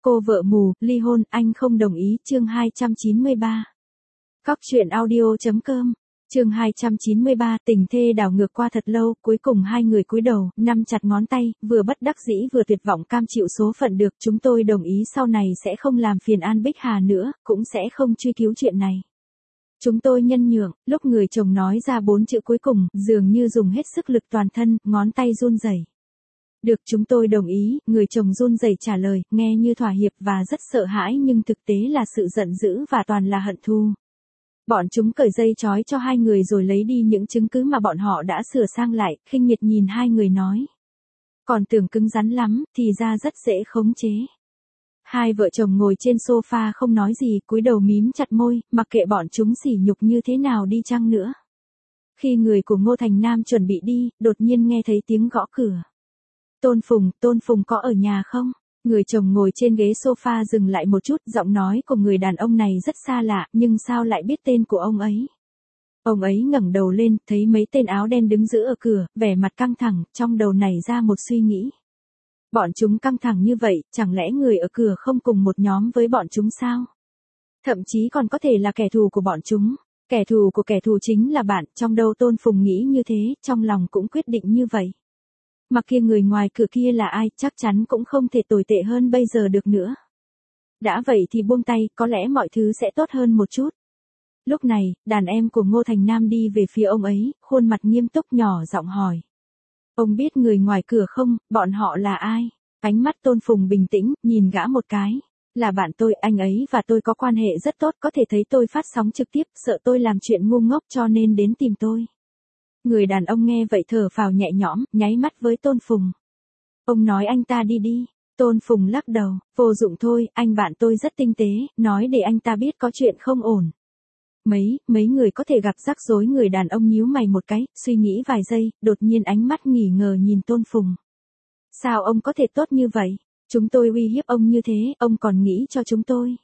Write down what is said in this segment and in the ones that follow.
Cô vợ mù, ly hôn, anh không đồng ý, chương 293. Cóc truyện audio.com, chương 293, tình thê đảo ngược qua thật lâu, cuối cùng hai người cúi đầu, nắm chặt ngón tay, vừa bất đắc dĩ vừa tuyệt vọng cam chịu số phận được, chúng tôi đồng ý sau này sẽ không làm phiền An Bích Hà nữa, cũng sẽ không truy cứu chuyện này. Chúng tôi nhân nhượng, lúc người chồng nói ra 4 chữ cuối cùng, dường như dùng hết sức lực toàn thân, ngón tay run rẩy. Được, chúng tôi đồng ý, người chồng run rẩy trả lời, nghe như thỏa hiệp và rất sợ hãi nhưng thực tế là sự giận dữ và toàn là hận thù. Bọn chúng cởi dây trói cho hai người rồi lấy đi những chứng cứ mà bọn họ đã sửa sang lại, khinh miệt nhìn hai người nói. Còn tưởng cứng rắn lắm, thì ra rất dễ khống chế. Hai vợ chồng ngồi trên sofa không nói gì, cúi đầu mím chặt môi, mặc kệ bọn chúng sỉ nhục như thế nào đi chăng nữa. Khi người của Ngô Thành Nam chuẩn bị đi, đột nhiên nghe thấy tiếng gõ cửa. Tôn Phùng có ở nhà không? Người chồng ngồi trên ghế sofa dừng lại một chút, giọng nói của người đàn ông này rất xa lạ, nhưng sao lại biết tên của ông ấy? Ông ấy ngẩng đầu lên, thấy mấy tên áo đen đứng giữa ở cửa, vẻ mặt căng thẳng, trong đầu nảy ra một suy nghĩ. Bọn chúng căng thẳng như vậy, chẳng lẽ người ở cửa không cùng một nhóm với bọn chúng sao? Thậm chí còn có thể là kẻ thù của bọn chúng. Kẻ thù của kẻ thù chính là bạn, trong đầu Tôn Phùng nghĩ như thế, trong lòng cũng quyết định như vậy. Mặc kia người ngoài cửa kia là ai, chắc chắn cũng không thể tồi tệ hơn bây giờ được nữa. Đã vậy thì buông tay, có lẽ mọi thứ sẽ tốt hơn một chút. Lúc này, đàn em của Ngô Thành Nam đi về phía ông ấy, khuôn mặt nghiêm túc nhỏ giọng hỏi. Ông biết người ngoài cửa không, bọn họ là ai? Ánh mắt Tôn Phùng bình tĩnh, nhìn gã một cái. Là bạn tôi, anh ấy và tôi có quan hệ rất tốt, có thể thấy tôi phát sóng trực tiếp, sợ tôi làm chuyện ngu ngốc cho nên đến tìm tôi. Người đàn ông nghe vậy thở phào nhẹ nhõm, nháy mắt với Tôn Phùng. Ông nói anh ta đi đi. Tôn Phùng lắc đầu, vô dụng thôi, anh bạn tôi rất tinh tế, nói để anh ta biết có chuyện không ổn. Mấy người có thể gặp rắc rối. Người đàn ông nhíu mày một cái, suy nghĩ vài giây, đột nhiên ánh mắt nghỉ ngờ nhìn Tôn Phùng. Sao ông có thể tốt như vậy? Chúng tôi uy hiếp ông như thế, ông còn nghĩ cho chúng tôi.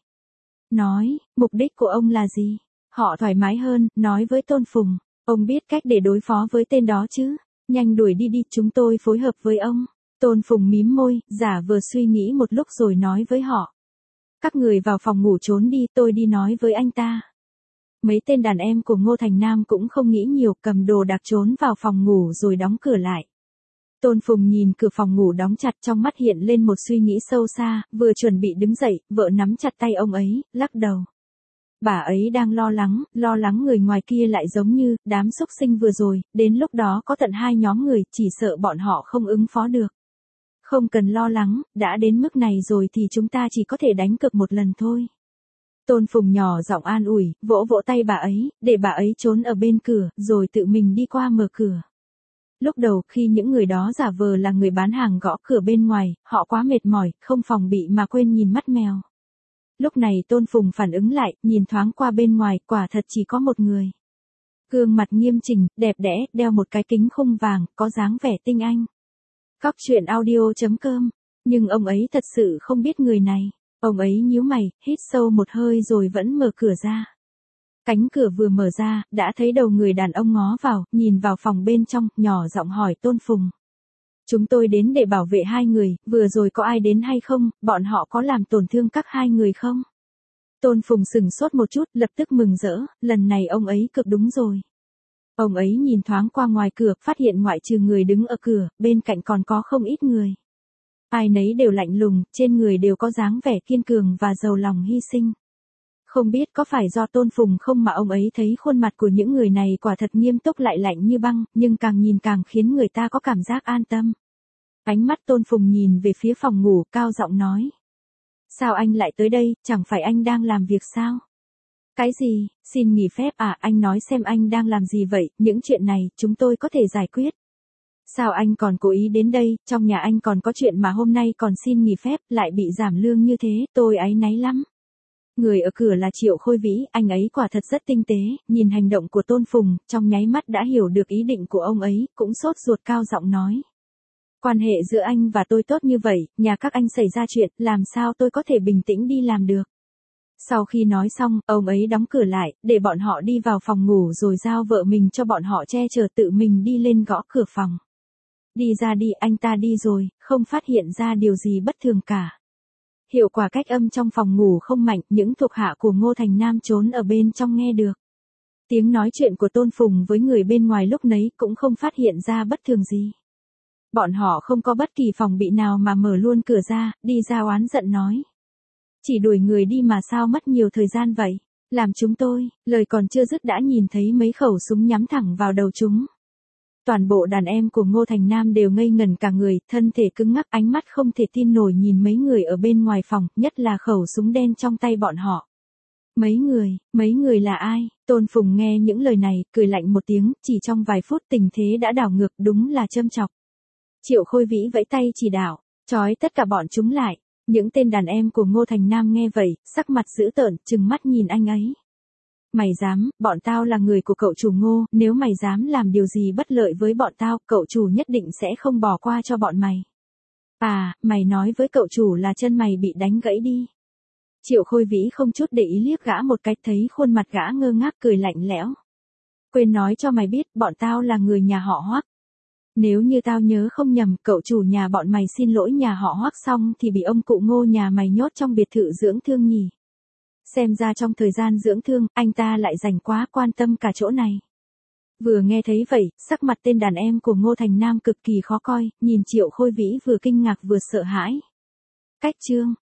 Nói, mục đích của ông là gì? Họ thoải mái hơn, nói với Tôn Phùng. Ông biết cách để đối phó với tên đó chứ? Nhanh đuổi đi đi, chúng tôi phối hợp với ông. Tôn Phùng mím môi, giả vờ suy nghĩ một lúc rồi nói với họ. Các người vào phòng ngủ trốn đi, tôi đi nói với anh ta. Mấy tên đàn em của Ngô Thành Nam cũng không nghĩ nhiều, cầm đồ đạc trốn vào phòng ngủ rồi đóng cửa lại. Tôn Phùng nhìn cửa phòng ngủ đóng chặt, trong mắt hiện lên một suy nghĩ sâu xa, vừa chuẩn bị đứng dậy, vợ nắm chặt tay ông ấy, lắc đầu. Bà ấy đang lo lắng người ngoài kia lại giống như đám xúc sinh vừa rồi, đến lúc đó có tận 2 nhóm người, chỉ sợ bọn họ không ứng phó được. Không cần lo lắng, đã đến mức này rồi thì chúng ta chỉ có thể đánh cược một lần thôi. Tôn Phùng nhỏ giọng an ủi, vỗ vỗ tay bà ấy, để bà ấy trốn ở bên cửa, rồi tự mình đi qua mở cửa. Lúc đầu khi những người đó giả vờ là người bán hàng gõ cửa bên ngoài, họ quá mệt mỏi, không phòng bị mà quên nhìn mắt mèo. Lúc này Tôn Phùng phản ứng lại, nhìn thoáng qua bên ngoài, quả thật chỉ có một người. Gương mặt nghiêm chỉnh, đẹp đẽ, đeo một cái kính khung vàng, có dáng vẻ tinh anh. Cóc truyện audio.com, nhưng ông ấy thật sự không biết người này. Ông ấy nhíu mày, hít sâu một hơi rồi vẫn mở cửa ra. Cánh cửa vừa mở ra, đã thấy đầu người đàn ông ngó vào, nhìn vào phòng bên trong, nhỏ giọng hỏi Tôn Phùng. Chúng tôi đến để bảo vệ hai người, vừa rồi có ai đến hay không, bọn họ có làm tổn thương các hai người không? Tôn Phùng sửng sốt một chút, lập tức mừng rỡ, lần này ông ấy cực đúng rồi. Ông ấy nhìn thoáng qua ngoài cửa, phát hiện ngoại trừ người đứng ở cửa, bên cạnh còn có không ít người. Ai nấy đều lạnh lùng, trên người đều có dáng vẻ kiên cường và giàu lòng hy sinh. Không biết có phải do Tôn Phùng không mà ông ấy thấy khuôn mặt của những người này quả thật nghiêm túc lại lạnh như băng, nhưng càng nhìn càng khiến người ta có cảm giác an tâm. Ánh mắt Tôn Phùng nhìn về phía phòng ngủ, cao giọng nói. Sao anh lại tới đây, chẳng phải anh đang làm việc sao? Cái gì, xin nghỉ phép à, anh nói xem anh đang làm gì vậy, những chuyện này, chúng tôi có thể giải quyết. Sao anh còn cố ý đến đây, trong nhà anh còn có chuyện mà hôm nay còn xin nghỉ phép, lại bị giảm lương như thế, tôi áy náy lắm. Người ở cửa là Triệu Khôi Vĩ, anh ấy quả thật rất tinh tế, nhìn hành động của Tôn Phùng, trong nháy mắt đã hiểu được ý định của ông ấy, cũng sốt ruột cao giọng nói. Quan hệ giữa anh và tôi tốt như vậy, nhà các anh xảy ra chuyện, làm sao tôi có thể bình tĩnh đi làm được. Sau khi nói xong, ông ấy đóng cửa lại, để bọn họ đi vào phòng ngủ rồi giao vợ mình cho bọn họ che chở, tự mình đi lên gõ cửa phòng. Đi ra đi, anh ta đi rồi, không phát hiện ra điều gì bất thường cả. Hiệu quả cách âm trong phòng ngủ không mạnh, những thuộc hạ của Ngô Thành Nam trốn ở bên trong nghe được. Tiếng nói chuyện của Tôn Phùng với người bên ngoài lúc nấy cũng không phát hiện ra bất thường gì. Bọn họ không có bất kỳ phòng bị nào mà mở luôn cửa ra, đi ra oán giận nói. Chỉ đuổi người đi mà sao mất nhiều thời gian vậy? Làm chúng tôi, lời còn chưa dứt đã nhìn thấy mấy khẩu súng nhắm thẳng vào đầu chúng. Toàn bộ đàn em của Ngô Thành Nam đều ngây ngẩn cả người, thân thể cứng ngắc, ánh mắt không thể tin nổi nhìn mấy người ở bên ngoài phòng, nhất là khẩu súng đen trong tay bọn họ. Mấy người là ai? Tôn Phùng nghe những lời này, cười lạnh một tiếng, chỉ trong vài phút tình thế đã đảo ngược, đúng là châm chọc. Triệu Khôi Vĩ vẫy tay chỉ đạo, trói tất cả bọn chúng lại. Những tên đàn em của Ngô Thành Nam nghe vậy, sắc mặt dữ tợn, trừng mắt nhìn anh ấy. Mày dám, bọn tao là người của cậu chủ Ngô, nếu mày dám làm điều gì bất lợi với bọn tao, cậu chủ nhất định sẽ không bỏ qua cho bọn mày. À, mày nói với cậu chủ là chân mày bị đánh gãy đi. Triệu Khôi Vĩ không chút để ý liếc gã một cái, thấy khuôn mặt gã ngơ ngác cười lạnh lẽo. Quên nói cho mày biết, bọn tao là người nhà họ Hoắc. Nếu như tao nhớ không nhầm, cậu chủ nhà bọn mày xin lỗi nhà họ Hoắc xong thì bị ông cụ Ngô nhà mày nhốt trong biệt thự dưỡng thương nhỉ. Xem ra trong thời gian dưỡng thương, anh ta lại dành quá quan tâm cả chỗ này. Vừa nghe thấy vậy, sắc mặt tên đàn em của Ngô Thành Nam cực kỳ khó coi, nhìn Triệu Khôi Vĩ vừa kinh ngạc vừa sợ hãi. Cách chương